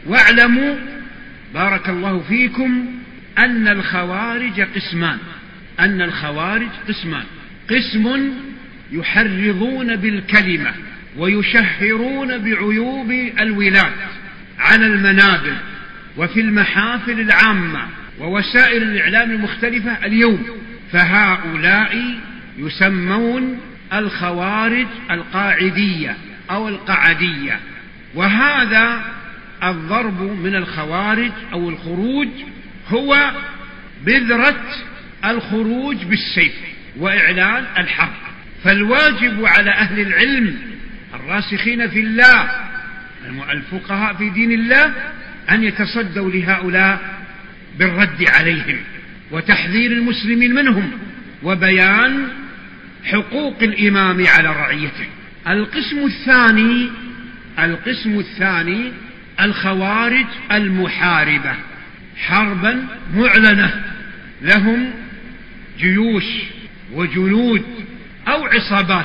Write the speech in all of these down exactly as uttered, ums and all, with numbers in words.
واعلموا بارك الله فيكم أن الخوارج قسمان أن الخوارج قسمان قسم يحرضون بالكلمة ويشهرون بعيوب الولاة على المنابر وفي المحافل العامة ووسائل الإعلام المختلفة اليوم، فهؤلاء يسمون الخوارج القاعدية أو القعدية. وهذا الضرب من الخوارج أو الخروج هو بذرة الخروج بالسيف وإعلان الحرب. فالواجب على أهل العلم الراسخين في الله الفقهاء في دين الله أن يتصدوا لهؤلاء بالرد عليهم وتحذير المسلمين منهم وبيان حقوق الإمام على رعيته. القسم الثاني القسم الثاني الخوارج المحاربة، حربا معلنة، لهم جيوش وجنود أو عصابات.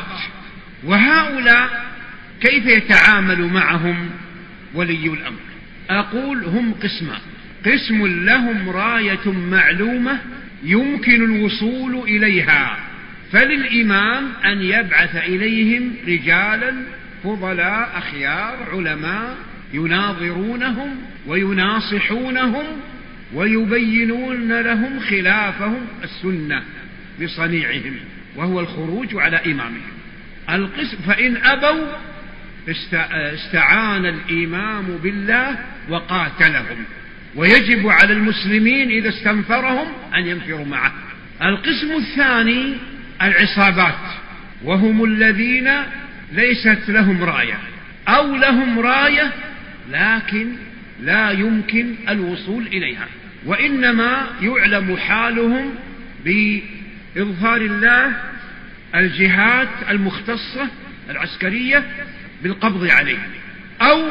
وهؤلاء كيف يتعامل معهم ولي الأمر؟ أقول هم قسمان: قسم لهم راية معلومة يمكن الوصول إليها، فللإمام أن يبعث إليهم رجالا فضلاء أخيار علماء يناظرونهم ويناصحونهم ويبينون لهم خلافهم السنة بصنيعهم، وهو الخروج على إمامهم. القسم فإن أبوا استعان الإمام بالله وقاتلهم، ويجب على المسلمين إذا استنفرهم أن ينفروا معه. القسم الثاني العصابات، وهم الذين ليست لهم راية أو لهم راية لكن لا يمكن الوصول إليها، وإنما يعلم حالهم بإظهار الله الجهات المختصة العسكرية بالقبض عليهم أو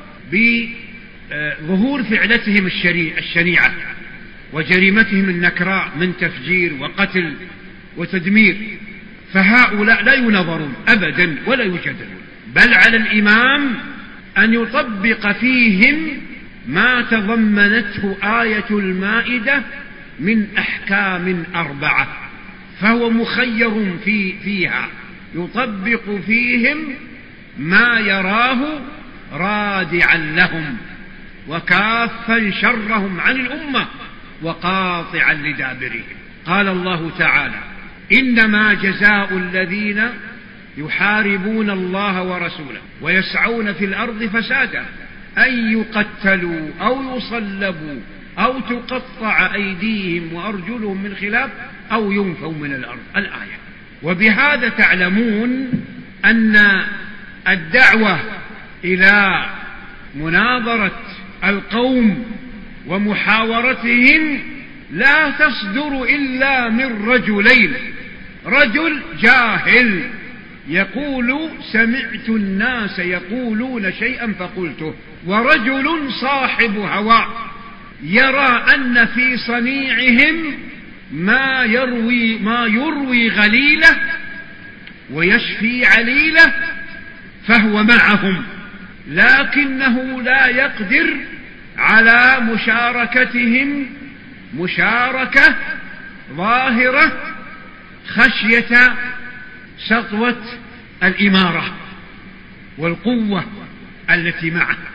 بظهور فعلتهم الشنيعة وجريمتهم النكراء من تفجير وقتل وتدمير. فهؤلاء لا ينظرون أبدا ولا يجادلون، بل على الإمام أن يطبق فيهم ما تضمنته آية المائدة من أحكام أربعة، فهو مخير في فيها يطبق فيهم ما يراه رادعا لهم وكافا شرهم عن الأمة وقاطعا لدابرهم. قال الله تعالى: إنما جزاء الذين يحاربون الله ورسوله ويسعون في الأرض فسادا أن يقتلوا أو يصلبوا أو تقطع أيديهم وأرجلهم من خلاف أو ينفوا من الأرض. الآية. وبهذا تعلمون أن الدعوة إلى مناظرة القوم ومحاورتهم لا تصدر إلا من رجلين: رجل جاهل يقول سمعت الناس يقولون شيئا فقلته، ورجل صاحب هوى يرى أن في صنيعهم ما يروي, ما يروي غليلة ويشفي عليلة فهو معهم، لكنه لا يقدر على مشاركتهم مشاركة ظاهرة خشية سطوة الإمارة والقوة التي معه.